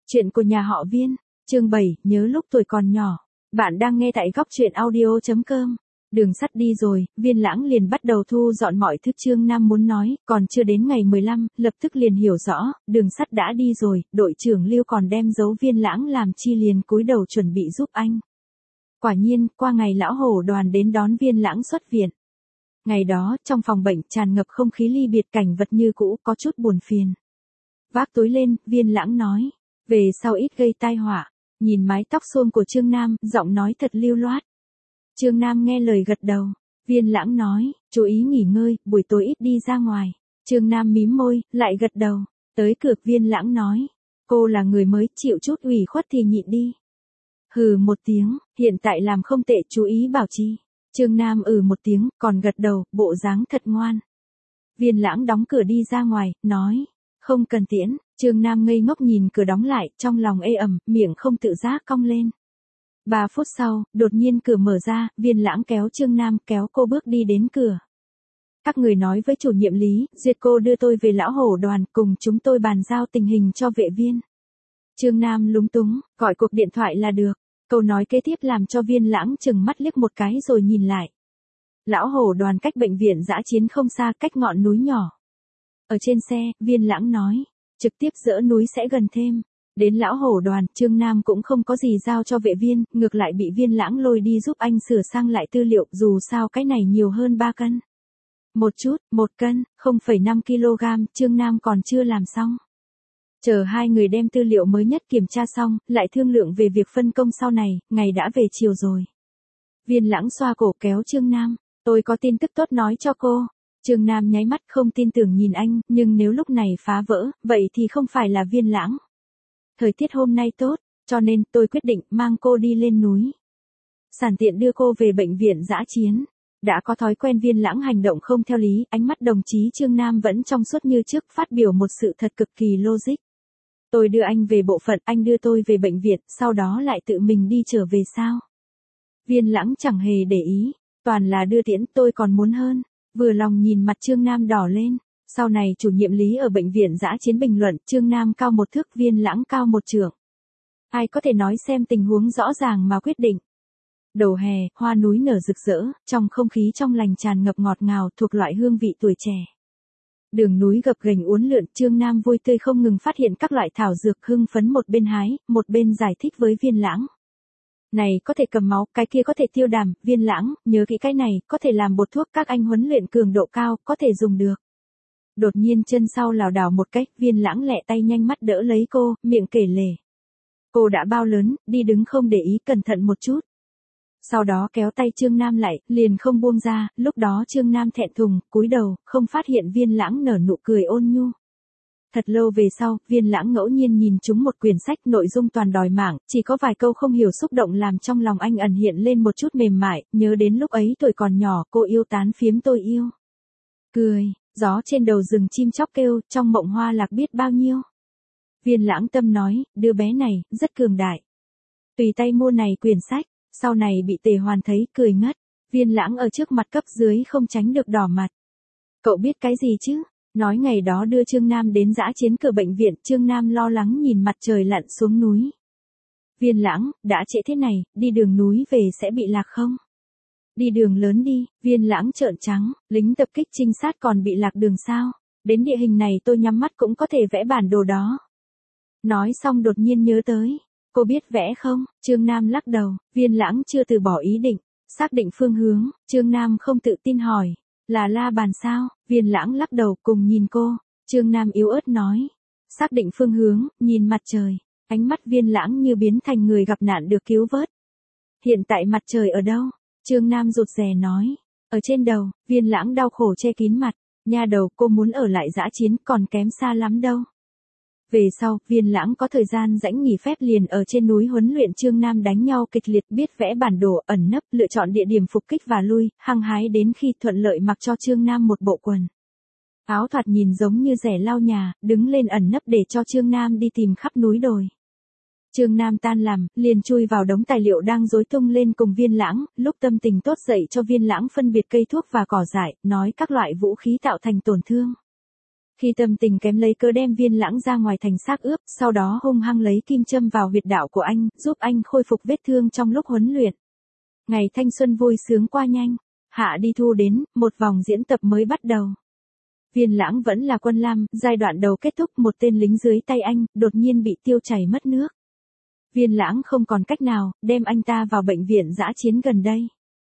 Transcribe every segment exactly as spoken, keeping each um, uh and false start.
Chuyện của nhà họ Viên, chương bảy, nhớ lúc tuổi còn nhỏ. Bạn đang nghe tại góc truyện audio chấm com. Đường sắt đi rồi, Viên Lãng liền bắt đầu thu dọn mọi thứ Chương Nam muốn nói, còn chưa đến ngày mười lăm, lập tức liền hiểu rõ, đường sắt đã đi rồi, đội trưởng Lưu còn đem dấu Viên Lãng làm chi liền cúi đầu chuẩn bị giúp anh. Quả nhiên, qua ngày lão hổ đoàn đến đón Viên Lãng xuất viện. Ngày đó, trong phòng bệnh tràn ngập không khí ly biệt, cảnh vật như cũ, có chút buồn phiền. Vác túi lên, Viên Lãng nói, về sau ít gây tai họa. Nhìn mái tóc xôm của Chương Nam, giọng nói thật lưu loát. Chương Nam nghe lời gật đầu. Viên Lãng nói, chú ý nghỉ ngơi, buổi tối ít đi ra ngoài. Chương Nam mím môi, lại gật đầu. Tới cửa, Viên Lãng nói, cô là người mới, chịu chút ủy khuất thì nhịn đi. Hừ một tiếng, hiện tại làm không tệ, chú ý bảo trì. Chương Nam ừ một tiếng, còn gật đầu, bộ dáng thật ngoan. Viên Lãng đóng cửa đi ra ngoài, nói, không cần tiễn. Chương Nam ngây ngốc nhìn cửa đóng lại, trong lòng ê ẩm, miệng không tự giác cong lên. Ba phút sau, đột nhiên cửa mở ra, Viên Lãng kéo Chương Nam, kéo cô bước đi đến cửa. Các người nói với chủ nhiệm Lý, duyệt cô đưa tôi về lão hổ đoàn, cùng chúng tôi bàn giao tình hình cho vệ viên. Chương Nam lúng túng, gọi cuộc điện thoại là được. Câu nói kế tiếp làm cho Viên Lãng chừng mắt liếc một cái rồi nhìn lại. Lão hổ đoàn cách bệnh viện dã chiến không xa, cách ngọn núi nhỏ. Ở trên xe, Viên Lãng nói, trực tiếp dỡ núi sẽ gần thêm. Đến lão hổ đoàn, Chương Nam cũng không có gì giao cho vệ viên, ngược lại bị Viên Lãng lôi đi giúp anh sửa sang lại tư liệu, dù sao cái này nhiều hơn ba cân. Một chút, một cân, không phẩy năm ki lô gam, Chương Nam còn chưa làm xong. Chờ hai người đem tư liệu mới nhất kiểm tra xong, lại thương lượng về việc phân công sau này, ngày đã về chiều rồi. Viên Lãng xoa cổ kéo Chương Nam, tôi có tin tức tốt nói cho cô. Chương Nam nháy mắt không tin tưởng nhìn anh, nhưng nếu lúc này phá vỡ, vậy thì không phải là Viên Lãng. Thời tiết hôm nay tốt, cho nên tôi quyết định mang cô đi lên núi. Sẵn tiện đưa cô về bệnh viện dã chiến. Đã có thói quen Viên Lãng hành động không theo lý, ánh mắt đồng chí Chương Nam vẫn trong suốt như trước, phát biểu một sự thật cực kỳ logic. Tôi đưa anh về bộ phận, anh đưa tôi về bệnh viện, sau đó lại tự mình đi trở về sao? Viên Lãng chẳng hề để ý, toàn là đưa tiễn, tôi còn muốn hơn. Vừa lòng nhìn mặt Chương Nam đỏ lên. Sau này chủ nhiệm Lý ở bệnh viện dã chiến bình luận, Chương Nam cao một thước, Viên Lãng cao một trượng. Ai có thể nói xem tình huống rõ ràng mà quyết định. Đầu hè, hoa núi nở rực rỡ, trong không khí trong lành tràn ngập ngọt ngào, thuộc loại hương vị tuổi trẻ. Đường núi gập ghềnh uốn lượn, Chương Nam vui tươi không ngừng phát hiện các loại thảo dược, hưng phấn một bên hái, một bên giải thích với Viên Lãng. Này có thể cầm máu, cái kia có thể tiêu đàm, Viên Lãng, nhớ kỹ cái này, có thể làm bột thuốc, các anh huấn luyện cường độ cao, có thể dùng được. Đột nhiên chân sau lảo đảo một cách, Viên Lãng lẹ tay nhanh mắt đỡ lấy cô, miệng kể lể. Cô đã bao lớn, đi đứng không để ý, cẩn thận một chút. Sau đó kéo tay Chương Nam lại, liền không buông ra, lúc đó Chương Nam thẹn thùng, cúi đầu, không phát hiện Viên Lãng nở nụ cười ôn nhu. Thật lâu về sau, Viên Lãng ngẫu nhiên nhìn trúng một quyển sách, nội dung toàn đòi mạng, chỉ có vài câu không hiểu xúc động làm trong lòng anh ẩn hiện lên một chút mềm mại, nhớ đến lúc ấy tuổi còn nhỏ, cô yêu tán phiếm tôi yêu. Cười, gió trên đầu rừng chim chóc kêu, trong mộng hoa lạc biết bao nhiêu. Viên Lãng tâm nói, đứa bé này, rất cường đại. Tùy tay mua này quyển sách, sau này bị Tề Hoàn thấy, cười ngất. Viên Lãng ở trước mặt cấp dưới không tránh được đỏ mặt. Cậu biết cái gì chứ? Nói ngày đó đưa Chương Nam đến dã chiến cửa bệnh viện, Chương Nam lo lắng nhìn mặt trời lặn xuống núi. Viên Lãng, đã trễ thế này, đi đường núi về sẽ bị lạc không? Đi đường lớn đi, Viên Lãng trợn trắng, lính tập kích trinh sát còn bị lạc đường sao? Đến địa hình này tôi nhắm mắt cũng có thể vẽ bản đồ đó. Nói xong đột nhiên nhớ tới. Cô biết vẽ không? Chương Nam lắc đầu, Viên Lãng chưa từ bỏ ý định. Xác định phương hướng, Chương Nam không tự tin hỏi. Là la bàn sao? Viên Lãng lắc đầu cùng nhìn cô. Chương Nam yếu ớt nói. Xác định phương hướng, nhìn mặt trời. Ánh mắt Viên Lãng như biến thành người gặp nạn được cứu vớt. Hiện tại mặt trời ở đâu? Chương Nam rụt rè nói. Ở trên đầu, Viên Lãng đau khổ che kín mặt. Nha đầu, cô muốn ở lại dã chiến còn kém xa lắm đâu. Về sau, Viên Lãng có thời gian rảnh nghỉ phép liền ở trên núi huấn luyện Chương Nam đánh nhau kịch liệt, biết vẽ bản đồ, ẩn nấp, lựa chọn địa điểm phục kích và lui, hăng hái đến khi thuận lợi mặc cho Chương Nam một bộ quần áo thoạt nhìn giống như rẻ lau nhà, đứng lên ẩn nấp để cho Chương Nam đi tìm khắp núi đồi. Chương Nam tan làm, liền chui vào đống tài liệu đang rối tung lên cùng Viên Lãng, lúc tâm tình tốt dậy cho Viên Lãng phân biệt cây thuốc và cỏ dại, nói các loại vũ khí tạo thành tổn thương. Khi tâm tình kém lấy cớ đem Viên Lãng ra ngoài thành xác ướp, sau đó hung hăng lấy kim châm vào huyệt đạo của anh, giúp anh khôi phục vết thương trong lúc huấn luyện. Ngày thanh xuân vui sướng qua nhanh, hạ đi thu đến, một vòng diễn tập mới bắt đầu. Viên Lãng vẫn là quân lam, giai đoạn đầu kết thúc, một tên lính dưới tay anh, đột nhiên bị tiêu chảy mất nước. Viên Lãng không còn cách nào, đem anh ta vào bệnh viện dã chiến gần đây.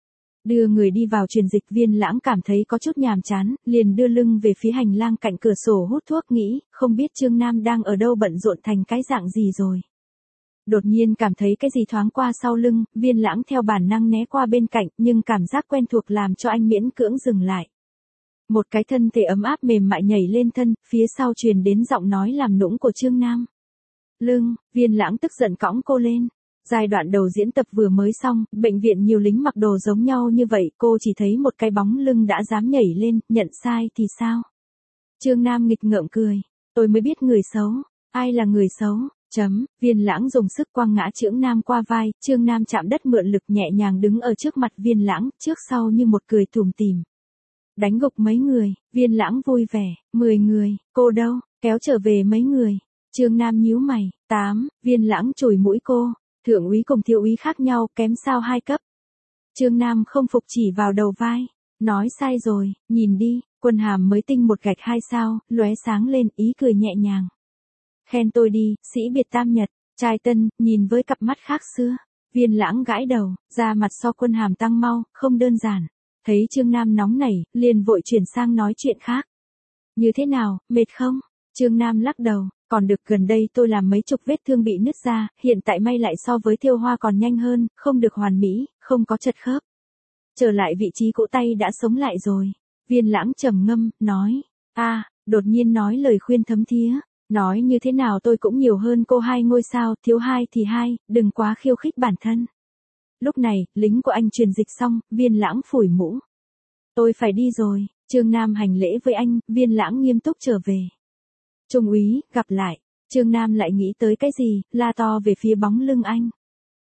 Đưa người đi vào truyền dịch, Viên Lãng cảm thấy có chút nhàm chán, liền đưa lưng về phía hành lang cạnh cửa sổ hút thuốc, nghĩ, không biết Trương Nam đang ở đâu bận rộn thành cái dạng gì rồi. Đột nhiên cảm thấy cái gì thoáng qua sau lưng, Viên Lãng theo bản năng né qua bên cạnh, nhưng cảm giác quen thuộc làm cho anh miễn cưỡng dừng lại. Một cái thân thể ấm áp mềm mại nhảy lên thân, phía sau truyền đến giọng nói làm nũng của Trương Nam. Lưng, Viên Lãng tức giận cõng cô lên. Giai đoạn đầu diễn tập vừa mới xong, bệnh viện nhiều lính mặc đồ giống nhau như vậy, cô chỉ thấy một cái bóng lưng đã dám nhảy lên, nhận sai thì sao? Trương Nam nghịch ngợm cười, tôi mới biết người xấu, ai là người xấu? Chấm, Viên Lãng dùng sức quăng ngã Trương Nam qua vai, Trương Nam chạm đất mượn lực nhẹ nhàng đứng ở trước mặt Viên Lãng, trước sau như một cười tủm tỉm. Đánh gục mấy người, Viên Lãng vui vẻ, mười người, cô đâu, kéo trở về mấy người. Trương Nam nhíu mày, tám, Viên Lãng chùi mũi cô, thượng úy cùng thiếu úy khác nhau, kém sao hai cấp. Trương Nam không phục chỉ vào đầu vai, nói sai rồi, nhìn đi, quân hàm mới tinh một gạch hai sao, lóe sáng lên, ý cười nhẹ nhàng. Khen tôi đi, sĩ biệt tam nhật, trai tân, nhìn với cặp mắt khác xưa. Viên Lãng gãi đầu, da mặt so quân hàm tăng mau, không đơn giản. Thấy Trương Nam nóng nảy, liền vội chuyển sang nói chuyện khác. Như thế nào, mệt không? Trương Nam lắc đầu, còn được, gần đây tôi làm mấy chục vết thương bị nứt ra, hiện tại may lại so với Thiêu Hoa còn nhanh hơn, không được hoàn mỹ, không có chật khớp. Trở lại vị trí cũ, tay đã sống lại rồi. Viên Lãng trầm ngâm, nói, a, à, đột nhiên nói lời khuyên thấm thía, nói như thế nào tôi cũng nhiều hơn cô hai ngôi sao, thiếu hai thì hai, đừng quá khiêu khích bản thân. Lúc này, lính của anh truyền dịch xong, Viên Lãng phủi mũ. Tôi phải đi rồi, Trương Nam hành lễ với anh, Viên Lãng nghiêm túc trở về. Trung úy, gặp lại. Trương Nam lại nghĩ tới cái gì, la to về phía bóng lưng anh.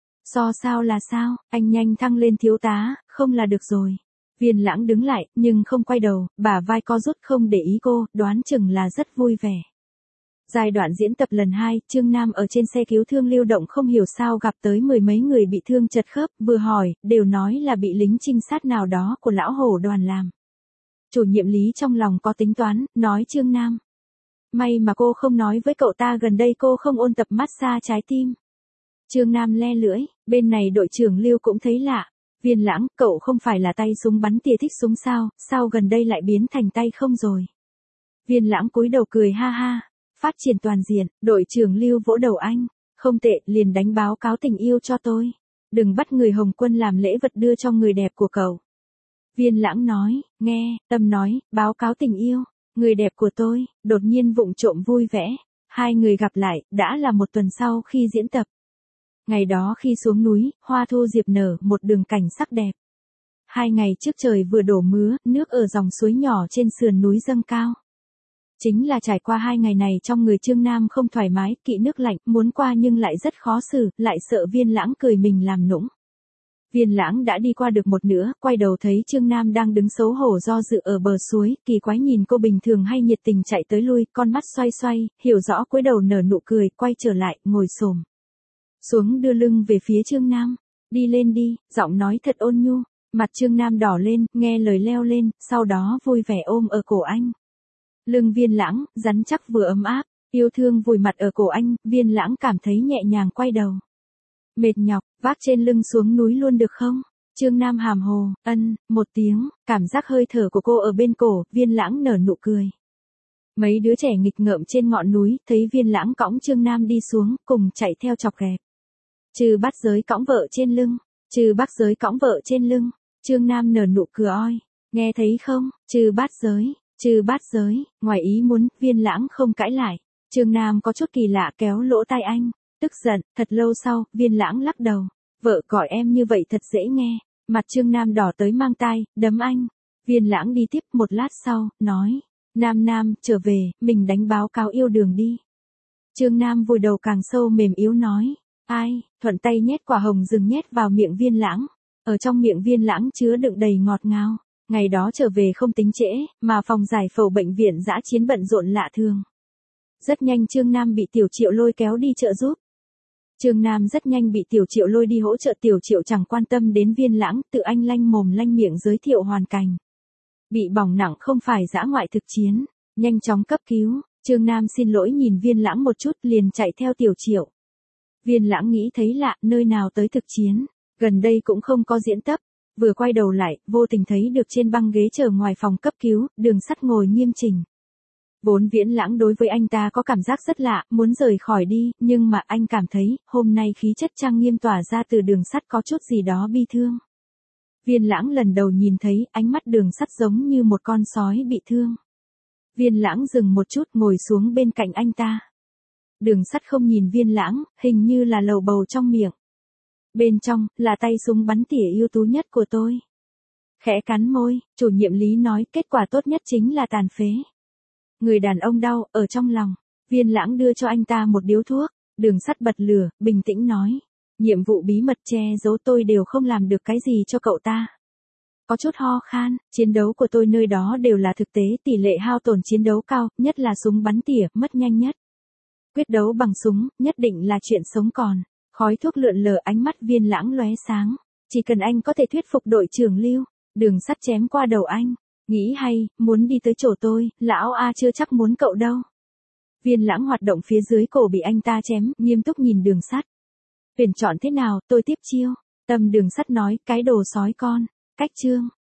So sao là sao, anh nhanh thăng lên thiếu tá, không là được rồi. Viên Lãng đứng lại, nhưng không quay đầu, bả vai co rút không để ý cô, đoán chừng là rất vui vẻ. Giai đoạn diễn tập lần hai, Trương Nam ở trên xe cứu thương lưu động không hiểu sao gặp tới mười mấy người bị thương chật khớp, vừa hỏi, đều nói là bị lính trinh sát nào đó của lão hổ đoàn làm. Chủ nhiệm Lý trong lòng có tính toán, nói Trương Nam. May mà cô không nói với cậu ta gần đây cô không ôn tập massage trái tim. Trương Nam le lưỡi, bên này đội trưởng Lưu cũng thấy lạ. Viên Lãng, cậu không phải là tay súng bắn tỉa thích súng sao, sao gần đây lại biến thành tay không rồi? Viên Lãng cúi đầu cười ha ha. Phát triển toàn diện, đội trưởng Lưu vỗ đầu anh, không tệ, liền đánh báo cáo tình yêu cho tôi. Đừng bắt người Hồng Quân làm lễ vật đưa cho người đẹp của cậu. Viên Lãng nói, nghe, Tâm nói, báo cáo tình yêu, người đẹp của tôi, đột nhiên vụng trộm vui vẻ. Hai người gặp lại, đã là một tuần sau khi diễn tập. Ngày đó khi xuống núi, hoa thu diệp nở, một đường cảnh sắc đẹp. Hai ngày trước trời vừa đổ mưa, nước ở dòng suối nhỏ trên sườn núi dâng cao. Chính là trải qua hai ngày này trong người Trương Nam không thoải mái, kỵ nước lạnh, muốn qua nhưng lại rất khó xử, lại sợ Viên Lãng cười mình làm nũng. Viên Lãng đã đi qua được một nửa, quay đầu thấy Trương Nam đang đứng xấu hổ do dự ở bờ suối, kỳ quái nhìn cô bình thường hay nhiệt tình chạy tới lui, con mắt xoay xoay, hiểu rõ cúi đầu nở nụ cười, quay trở lại, ngồi xổm xuống đưa lưng về phía Trương Nam. Đi lên đi, giọng nói thật ôn nhu, mặt Trương Nam đỏ lên, nghe lời leo lên, sau đó vui vẻ ôm ở cổ anh. Lưng Viên Lãng, rắn chắc vừa ấm áp, yêu thương vùi mặt ở cổ anh, Viên Lãng cảm thấy nhẹ nhàng quay đầu. Mệt nhọc, vác trên lưng xuống núi luôn được không? Trương Nam hàm hồ, ân, một tiếng, cảm giác hơi thở của cô ở bên cổ, Viên Lãng nở nụ cười. Mấy đứa trẻ nghịch ngợm trên ngọn núi, thấy Viên Lãng cõng Trương Nam đi xuống, cùng chạy theo chọc ghẹo. Trừ Bát Giới cõng vợ trên lưng, Trừ Bát Giới cõng vợ trên lưng, Trương Nam nở nụ cười oi, nghe thấy không, Trừ Bát Giới. Trừ Bát Giới, ngoài ý muốn, Viên Lãng không cãi lại. Trương Nam có chút kỳ lạ kéo lỗ tai anh, tức giận, thật lâu sau, Viên Lãng lắc đầu. Vợ gọi em như vậy thật dễ nghe. Mặt Trương Nam đỏ tới mang tai, đấm anh. Viên Lãng đi tiếp một lát sau, nói. Nam Nam, trở về, mình đánh báo cáo yêu đương đi. Trương Nam vùi đầu càng sâu mềm yếu nói. Ai, thuận tay nhét quả hồng rừng nhét vào miệng Viên Lãng. Ở trong miệng Viên Lãng chứa đựng đầy ngọt ngào. Ngày đó trở về không tính trễ, mà phòng giải phẫu bệnh viện dã chiến bận rộn lạ thường. Rất nhanh Trương Nam bị Tiểu Triệu lôi kéo đi trợ giúp. Trương Nam rất nhanh bị Tiểu Triệu lôi đi hỗ trợ, Tiểu Triệu chẳng quan tâm đến Viên Lãng, tự anh lanh mồm lanh miệng giới thiệu hoàn cảnh. Bị bỏng nặng không phải dã ngoại thực chiến, nhanh chóng cấp cứu. Trương Nam xin lỗi nhìn Viên Lãng một chút liền chạy theo Tiểu Triệu. Viên Lãng nghĩ thấy lạ, nơi nào tới thực chiến, gần đây cũng không có diễn tập. Vừa quay đầu lại, vô tình thấy được trên băng ghế chờ ngoài phòng cấp cứu, Đường Sắt ngồi nghiêm chỉnh. Vốn Viễn Lãng đối với anh ta có cảm giác rất lạ, muốn rời khỏi đi, nhưng mà anh cảm thấy, hôm nay khí chất trang nghiêm tỏa ra từ Đường Sắt có chút gì đó bi thương. Viên Lãng lần đầu nhìn thấy, ánh mắt Đường Sắt giống như một con sói bị thương. Viên Lãng dừng một chút ngồi xuống bên cạnh anh ta. Đường Sắt không nhìn Viên Lãng, hình như là lầu bầu trong miệng. Bên trong, là tay súng bắn tỉa ưu tú nhất của tôi. Khẽ cắn môi, chủ nhiệm Lý nói kết quả tốt nhất chính là tàn phế. Người đàn ông đau, ở trong lòng. Viên Lãng đưa cho anh ta một điếu thuốc. Đường Sắt bật lửa, bình tĩnh nói. Nhiệm vụ bí mật che giấu tôi đều không làm được cái gì cho cậu ta. Có chút ho khan, chiến đấu của tôi nơi đó đều là thực tế, tỷ lệ hao tổn chiến đấu cao, nhất là súng bắn tỉa, mất nhanh nhất. Quyết đấu bằng súng, nhất định là chuyện sống còn. Khói thuốc lượn lờ, ánh mắt Viên Lãng lóe sáng. Chỉ cần anh có thể thuyết phục đội trưởng Lưu. Đường Sắt chém qua đầu anh. Nghĩ hay, muốn đi tới chỗ tôi, lão A chưa chắc muốn cậu đâu. Viên Lãng hoạt động phía dưới cổ bị anh ta chém, nghiêm túc nhìn Đường Sắt. Tuyển chọn thế nào, tôi tiếp chiêu. Tâm Đường Sắt nói, cái đồ sói con. Cách chương.